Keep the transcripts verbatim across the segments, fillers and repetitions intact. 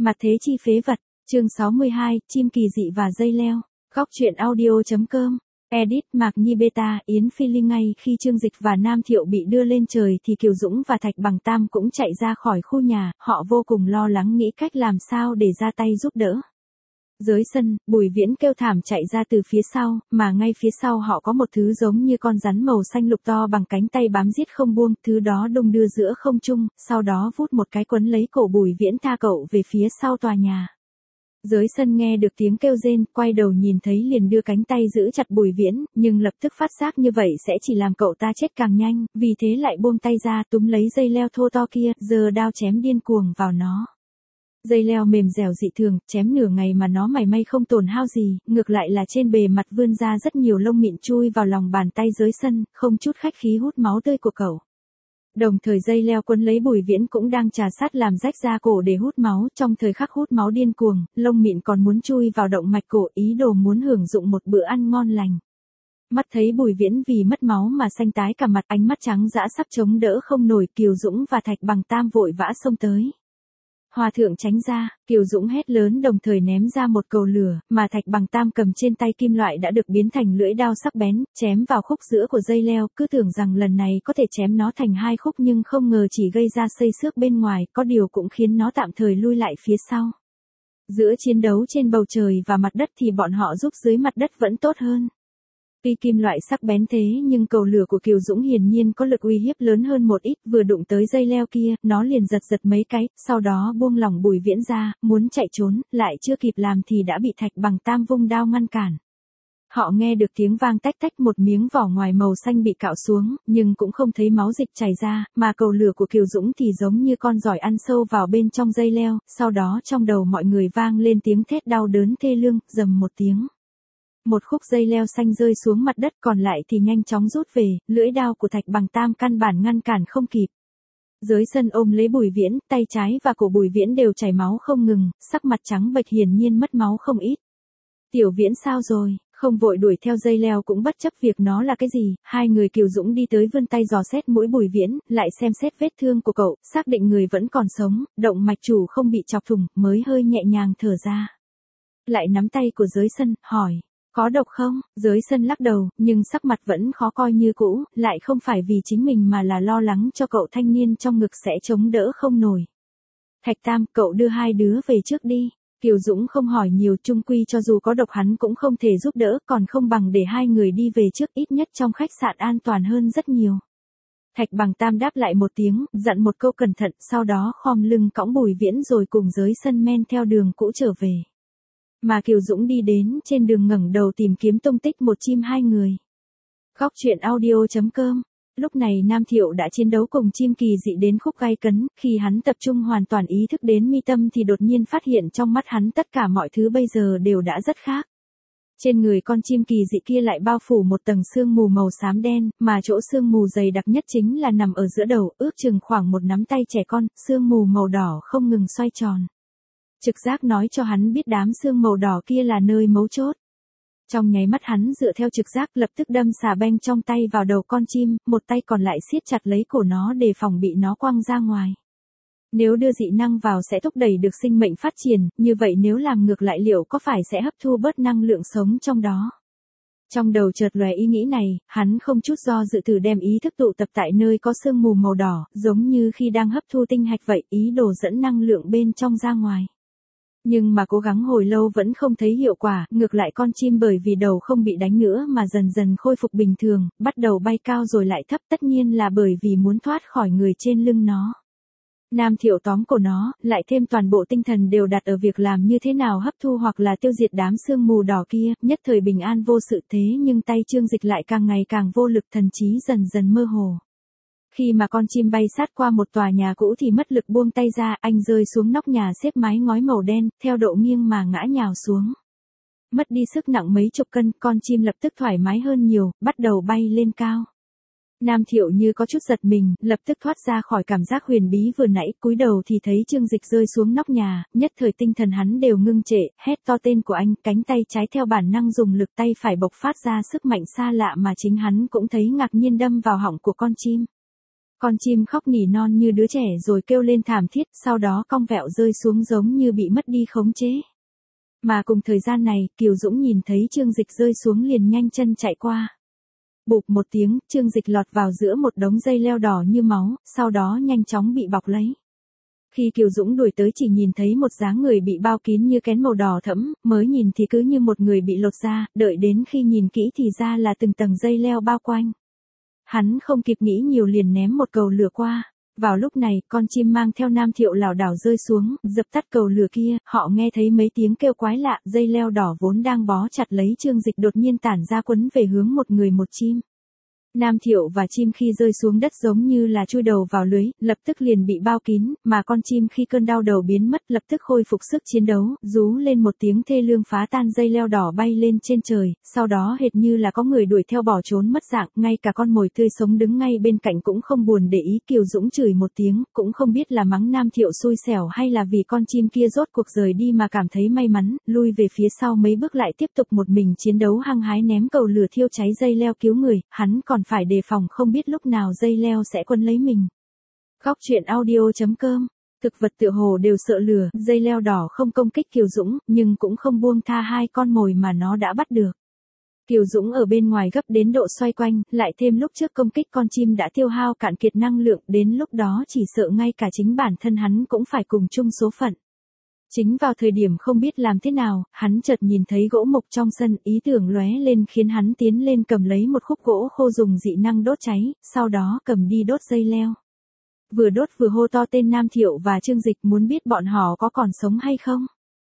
Mặt thế chi phế vật, chương sáu mươi hai, chim kỳ dị và dây leo. Góc truyện audio.com. Edit Mạc Nhi Beta, Yến Phi Linh. Ngay khi Trương Dịch và Nam Thiệu bị đưa lên trời thì Kiều Dũng và Thạch Bằng Tam cũng chạy ra khỏi khu nhà, họ vô cùng lo lắng nghĩ cách làm sao để ra tay giúp đỡ. Dưới sân, Bùi Viễn kêu thảm chạy ra từ phía sau, mà ngay phía sau họ có một thứ giống như con rắn màu xanh lục to bằng cánh tay bám giết không buông, thứ đó đung đưa giữa không trung, sau đó vút một cái quấn lấy cổ Bùi Viễn tha cậu về phía sau tòa nhà. Dưới sân nghe được tiếng kêu rên, quay đầu nhìn thấy liền đưa cánh tay giữ chặt Bùi Viễn, nhưng lập tức phát giác như vậy sẽ chỉ làm cậu ta chết càng nhanh, vì thế lại buông tay ra túm lấy dây leo thô to kia, giơ đao chém điên cuồng vào nó. Dây leo mềm dẻo dị thường, chém nửa ngày mà nó mảy may không tổn hao gì, ngược lại là trên bề mặt vươn ra rất nhiều lông mịn chui vào lòng bàn tay dưới sân, không chút khách khí hút máu tươi của cậu. Đồng thời dây leo quấn lấy Bùi Viễn cũng đang trà sát làm rách da cổ để hút máu, trong thời khắc hút máu điên cuồng, lông mịn còn muốn chui vào động mạch cổ, ý đồ muốn hưởng dụng một bữa ăn ngon lành. Mắt thấy Bùi Viễn vì mất máu mà xanh tái cả mặt, ánh mắt trắng dã sắp chống đỡ không nổi, Kiều Dũng và Thạch Bằng Tam vội vã xông tới. Hòa thượng tránh ra, Kiều Dũng hét lớn đồng thời ném ra một cầu lửa, mà Thạch Bằng Tam cầm trên tay kim loại đã được biến thành lưỡi đao sắc bén, chém vào khúc giữa của dây leo, cứ tưởng rằng lần này có thể chém nó thành hai khúc nhưng không ngờ chỉ gây ra xây xước bên ngoài, có điều cũng khiến nó tạm thời lui lại phía sau. Giữa chiến đấu trên bầu trời và mặt đất thì bọn họ giúp dưới mặt đất vẫn tốt hơn. Tuy kim loại sắc bén thế nhưng cầu lửa của Kiều Dũng hiển nhiên có lực uy hiếp lớn hơn một ít, vừa đụng tới dây leo kia, nó liền giật giật mấy cái, sau đó buông lỏng Bùi Viễn ra, muốn chạy trốn, lại chưa kịp làm thì đã bị Thạch Bằng Tam vung đao ngăn cản. Họ nghe được tiếng vang tách tách, một miếng vỏ ngoài màu xanh bị cạo xuống, nhưng cũng không thấy máu dịch chảy ra, mà cầu lửa của Kiều Dũng thì giống như con giỏi ăn sâu vào bên trong dây leo, sau đó trong đầu mọi người vang lên tiếng thét đau đớn thê lương, rầm một tiếng. Một khúc dây leo xanh rơi xuống mặt đất, còn lại thì nhanh chóng rút về, lưỡi đao của Thạch Bằng Tam căn bản ngăn cản không kịp. Dưới sân ôm lấy Bùi Viễn, tay trái và cổ Bùi Viễn đều chảy máu không ngừng, sắc mặt trắng bệch hiển nhiên mất máu không ít. Tiểu Viễn sao rồi? Không vội đuổi theo dây leo cũng bất chấp việc nó là cái gì, hai người Kiều Dũng đi tới vươn tay dò xét mũi Bùi Viễn, lại xem xét vết thương của cậu, xác định người vẫn còn sống, động mạch chủ không bị chọc thủng, mới hơi nhẹ nhàng thở ra. Lại nắm tay của dưới sân, hỏi. Có độc không? Dưới sân lắc đầu, nhưng sắc mặt vẫn khó coi như cũ, lại không phải vì chính mình mà là lo lắng cho cậu thanh niên trong ngực sẽ chống đỡ không nổi. Thạch Tam, cậu đưa hai đứa về trước đi. Kiều Dũng không hỏi nhiều, chung quy cho dù có độc hắn cũng không thể giúp đỡ, còn không bằng để hai người đi về trước, ít nhất trong khách sạn an toàn hơn rất nhiều. Thạch Bằng Tam đáp lại một tiếng, dặn một câu cẩn thận, sau đó khom lưng cõng Bùi Viễn rồi cùng dưới sân men theo đường cũ trở về. Mà Kiều Dũng đi đến trên đường ngẩng đầu tìm kiếm tung tích một chim hai người. Góc truyện audio.com. Lúc này Nam Thiệu đã chiến đấu cùng chim kỳ dị đến khúc gai cấn, khi hắn tập trung hoàn toàn ý thức đến mi tâm thì đột nhiên phát hiện trong mắt hắn tất cả mọi thứ bây giờ đều đã rất khác. Trên người con chim kỳ dị kia lại bao phủ một tầng sương mù màu xám đen, mà chỗ sương mù dày đặc nhất chính là nằm ở giữa đầu, ước chừng khoảng một nắm tay trẻ con, sương mù màu đỏ không ngừng xoay tròn. Trực giác nói cho hắn biết đám sương màu đỏ kia là nơi mấu chốt. Trong nháy mắt hắn dựa theo trực giác lập tức đâm xà beng trong tay vào đầu con chim, một tay còn lại siết chặt lấy cổ nó để phòng bị nó quăng ra ngoài. Nếu đưa dị năng vào sẽ thúc đẩy được sinh mệnh phát triển, như vậy nếu làm ngược lại liệu có phải sẽ hấp thu bớt năng lượng sống trong đó? Trong đầu chợt lóe ý nghĩ này, hắn không chút do dự thử đem ý thức tụ tập tại nơi có sương mù màu đỏ, giống như khi đang hấp thu tinh hạch vậy, ý đồ dẫn năng lượng bên trong ra ngoài. Nhưng mà cố gắng hồi lâu vẫn không thấy hiệu quả, ngược lại con chim bởi vì đầu không bị đánh nữa mà dần dần khôi phục bình thường, bắt đầu bay cao rồi lại thấp, tất nhiên là bởi vì muốn thoát khỏi người trên lưng nó. Nam Thiệu tóm cổ nó, lại thêm toàn bộ tinh thần đều đặt ở việc làm như thế nào hấp thu hoặc là tiêu diệt đám sương mù đỏ kia, nhất thời bình an vô sự thế nhưng tay Trương Dịch lại càng ngày càng vô lực, thần trí dần dần mơ hồ. Khi mà con chim bay sát qua một tòa nhà cũ thì mất lực buông tay ra, anh rơi xuống nóc nhà xếp mái ngói màu đen, theo độ nghiêng mà ngã nhào xuống. Mất đi sức nặng mấy chục cân, con chim lập tức thoải mái hơn nhiều, bắt đầu bay lên cao. Nam Thiệu như có chút giật mình, lập tức thoát ra khỏi cảm giác huyền bí vừa nãy, cúi đầu thì thấy Trương Dịch rơi xuống nóc nhà, nhất thời tinh thần hắn đều ngưng trệ, hét to tên của anh, cánh tay trái theo bản năng dùng lực, tay phải bộc phát ra sức mạnh xa lạ mà chính hắn cũng thấy ngạc nhiên đâm vào họng của con chim. Con chim khóc nỉ non như đứa trẻ rồi kêu lên thảm thiết, sau đó cong vẹo rơi xuống giống như bị mất đi khống chế. Mà cùng thời gian này, Kiều Dũng nhìn thấy Trương Dịch rơi xuống liền nhanh chân chạy qua. Bụp một tiếng, Trương Dịch lọt vào giữa một đống dây leo đỏ như máu, sau đó nhanh chóng bị bọc lấy. Khi Kiều Dũng đuổi tới chỉ nhìn thấy một dáng người bị bao kín như kén màu đỏ thẫm, mới nhìn thì cứ như một người bị lột da, đợi đến khi nhìn kỹ thì ra là từng tầng dây leo bao quanh. Hắn không kịp nghĩ nhiều liền ném một cầu lửa qua. Vào lúc này, con chim mang theo Nam Thiệu lảo đảo rơi xuống, dập tắt cầu lửa kia, họ nghe thấy mấy tiếng kêu quái lạ, dây leo đỏ vốn đang bó chặt lấy Trương Dịch đột nhiên tản ra quấn về hướng một người một chim. Nam Thiệu và chim khi rơi xuống đất giống như là chui đầu vào lưới, lập tức liền bị bao kín, mà con chim khi cơn đau đầu biến mất lập tức khôi phục sức chiến đấu, rú lên một tiếng thê lương phá tan dây leo đỏ bay lên trên trời, sau đó hệt như là có người đuổi theo bỏ trốn mất dạng, ngay cả con mồi tươi sống đứng ngay bên cạnh cũng không buồn để ý. Kiều Dũng chửi một tiếng, cũng không biết là mắng Nam Thiệu xui xẻo hay là vì con chim kia rốt cuộc rời đi mà cảm thấy may mắn, lui về phía sau mấy bước lại tiếp tục một mình chiến đấu hăng hái ném cầu lửa thiêu cháy dây leo cứu người, hắn còn phải đề phòng không biết lúc nào dây leo sẽ quấn lấy mình. Góc truyện audio chấm com. Thực vật tựa hồ đều sợ lửa, dây leo đỏ không công kích Kiều Dũng, nhưng cũng không buông tha hai con mồi mà nó đã bắt được. Kiều Dũng ở bên ngoài gấp đến độ xoay quanh, lại thêm lúc trước công kích con chim đã tiêu hao cạn kiệt năng lượng, đến lúc đó chỉ sợ ngay cả chính bản thân hắn cũng phải cùng chung số phận. Chính vào thời điểm không biết làm thế nào, hắn chợt nhìn thấy gỗ mục trong sân, ý tưởng lóe lên khiến hắn tiến lên cầm lấy một khúc gỗ khô dùng dị năng đốt cháy, sau đó cầm đi đốt dây leo. Vừa đốt vừa hô to tên Nam Thiệu và Trương Dịch muốn biết bọn họ có còn sống hay không.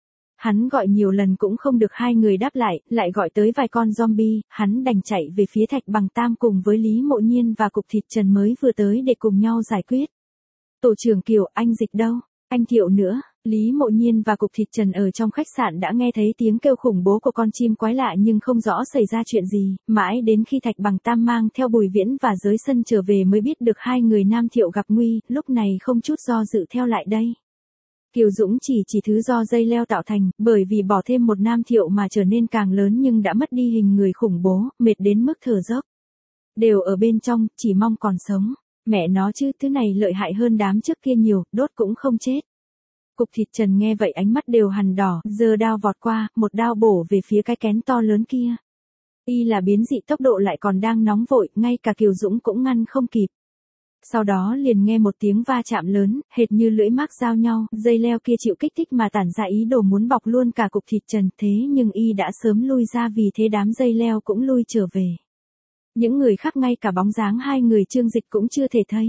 Hắn gọi nhiều lần cũng không được hai người đáp lại, lại gọi tới vài con zombie, hắn đành chạy về phía Thạch Bằng Tam cùng với Lý Mộ Nhiên và Cục Thịt Trần mới vừa tới để cùng nhau giải quyết. Tổ trưởng Kiều, anh Dịch đâu? Anh Thiệu nữa? Lý Mộ Nhiên và Cục Thịt Trần ở trong khách sạn đã nghe thấy tiếng kêu khủng bố của con chim quái lạ nhưng không rõ xảy ra chuyện gì, mãi đến khi Thạch Bằng Tam mang theo Bùi Viễn và Giới Sân trở về mới biết được hai người Nam Thiệu gặp nguy, lúc này không chút do dự theo lại đây. Kiều Dũng chỉ chỉ thứ do dây leo tạo thành, bởi vì bỏ thêm một Nam Thiệu mà trở nên càng lớn nhưng đã mất đi hình người khủng bố, mệt đến mức thở dốc. Đều ở bên trong, chỉ mong còn sống. Mẹ nó chứ, thứ này lợi hại hơn đám trước kia nhiều, đốt cũng không chết. Cục Thịt Trần nghe vậy ánh mắt đều hằn đỏ, giơ đao vọt qua, một đao bổ về phía cái kén to lớn kia. Y là biến dị tốc độ lại còn đang nóng vội, ngay cả Kiều Dũng cũng ngăn không kịp. Sau đó liền nghe một tiếng va chạm lớn, hệt như lưỡi mác giao nhau, dây leo kia chịu kích thích mà tản ra ý đồ muốn bọc luôn cả Cục Thịt Trần, thế nhưng Y đã sớm lui ra vì thế đám dây leo cũng lui trở về. Những người khác ngay cả bóng dáng hai người Trương Dịch cũng chưa thể thấy.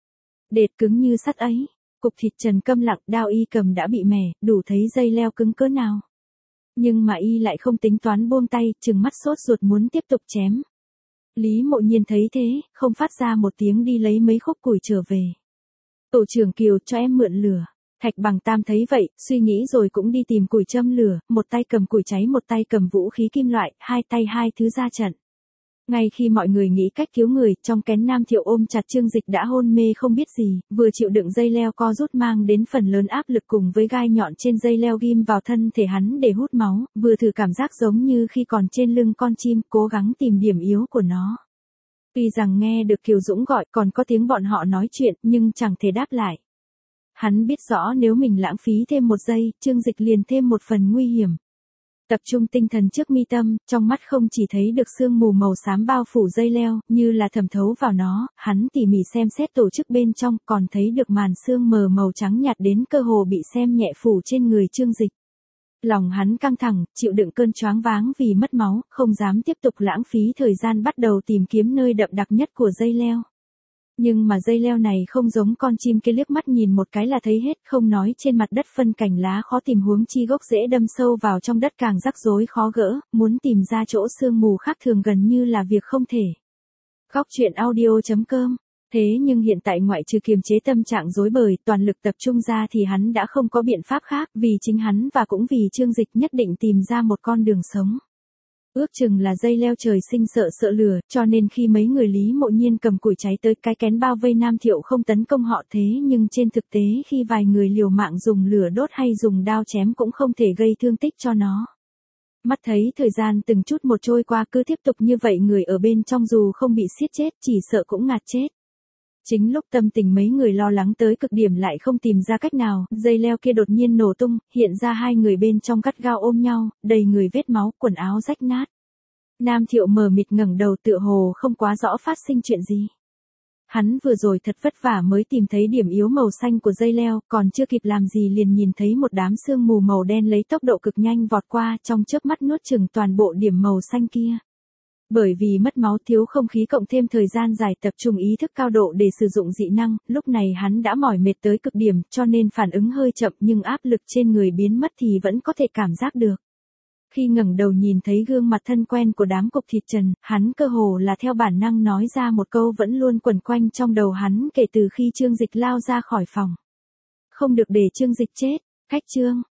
Đệt cứng như sắt ấy. Cục Thịt Trần câm lặng, đao Y cầm đã bị mẻ, đủ thấy dây leo cứng cỡ nào. Nhưng mà Y lại không tính toán buông tay, trừng mắt sốt ruột muốn tiếp tục chém. Lý Mộ Nhiên thấy thế, không phát ra một tiếng đi lấy mấy khúc củi trở về. Tổ trưởng Kiều, cho em mượn lửa. Thạch Bằng Tam thấy vậy, suy nghĩ rồi cũng đi tìm củi châm lửa, một tay cầm củi cháy một tay cầm vũ khí kim loại, hai tay hai thứ ra trận. Ngay khi mọi người nghĩ cách cứu người, trong kén Nam Thiệu ôm chặt Trương Dịch đã hôn mê không biết gì, vừa chịu đựng dây leo co rút mang đến phần lớn áp lực cùng với gai nhọn trên dây leo ghim vào thân thể hắn để hút máu, vừa thử cảm giác giống như khi còn trên lưng con chim, cố gắng tìm điểm yếu của nó. Tuy rằng nghe được Kiều Dũng gọi, còn có tiếng bọn họ nói chuyện, nhưng chẳng thể đáp lại. Hắn biết rõ nếu mình lãng phí thêm một giây, Trương Dịch liền thêm một phần nguy hiểm. Tập trung tinh thần trước mi tâm, trong mắt không chỉ thấy được sương mù màu xám bao phủ dây leo, như là thẩm thấu vào nó, hắn tỉ mỉ xem xét tổ chức bên trong, còn thấy được màn sương mờ màu trắng nhạt đến cơ hồ bị xem nhẹ phủ trên người Trương Dịch. Lòng hắn căng thẳng, chịu đựng cơn choáng váng vì mất máu, không dám tiếp tục lãng phí thời gian bắt đầu tìm kiếm nơi đậm đặc nhất của dây leo. Nhưng mà dây leo này không giống con chim kia liếc mắt nhìn một cái là thấy hết, không nói trên mặt đất phân cảnh lá khó tìm huống chi gốc rễ đâm sâu vào trong đất càng rắc rối khó gỡ, muốn tìm ra chỗ sương mù khác thường gần như là việc không thể. Góc truyện audio chấm com. Thế nhưng hiện tại ngoại trừ kiềm chế tâm trạng rối bời, toàn lực tập trung ra thì hắn đã không có biện pháp khác, vì chính hắn và cũng vì Trương Dịch nhất định tìm ra một con đường sống. Ước chừng là dây leo trời sinh sợ sợ lửa, cho nên khi mấy người Lý Mộ Nhiên cầm củi cháy tới cái kén bao vây Nam Thiệu không tấn công họ, thế nhưng trên thực tế khi vài người liều mạng dùng lửa đốt hay dùng đao chém cũng không thể gây thương tích cho nó. Mắt thấy thời gian từng chút một trôi qua cứ tiếp tục như vậy, người ở bên trong dù không bị siết chết chỉ sợ cũng ngạt chết. Chính lúc tâm tình mấy người lo lắng tới cực điểm lại không tìm ra cách nào, dây leo kia đột nhiên nổ tung, hiện ra hai người bên trong gắt gao ôm nhau, đầy người vết máu, quần áo rách nát. Nam Thiệu mờ mịt ngẩng đầu tựa hồ không quá rõ phát sinh chuyện gì. Hắn vừa rồi thật vất vả mới tìm thấy điểm yếu màu xanh của dây leo, còn chưa kịp làm gì liền nhìn thấy một đám sương mù màu đen lấy tốc độ cực nhanh vọt qua, trong chớp mắt nuốt chửng toàn bộ điểm màu xanh kia. Bởi vì mất máu thiếu không khí cộng thêm thời gian dài tập trung ý thức cao độ để sử dụng dị năng, lúc này hắn đã mỏi mệt tới cực điểm, cho nên phản ứng hơi chậm nhưng áp lực trên người biến mất thì vẫn có thể cảm giác được. Khi ngẩng đầu nhìn thấy gương mặt thân quen của đám cục thịt trần, hắn cơ hồ là theo bản năng nói ra một câu vẫn luôn quẩn quanh trong đầu hắn kể từ khi Trương Dịch lao ra khỏi phòng. Không được để Trương Dịch chết, cách Trương.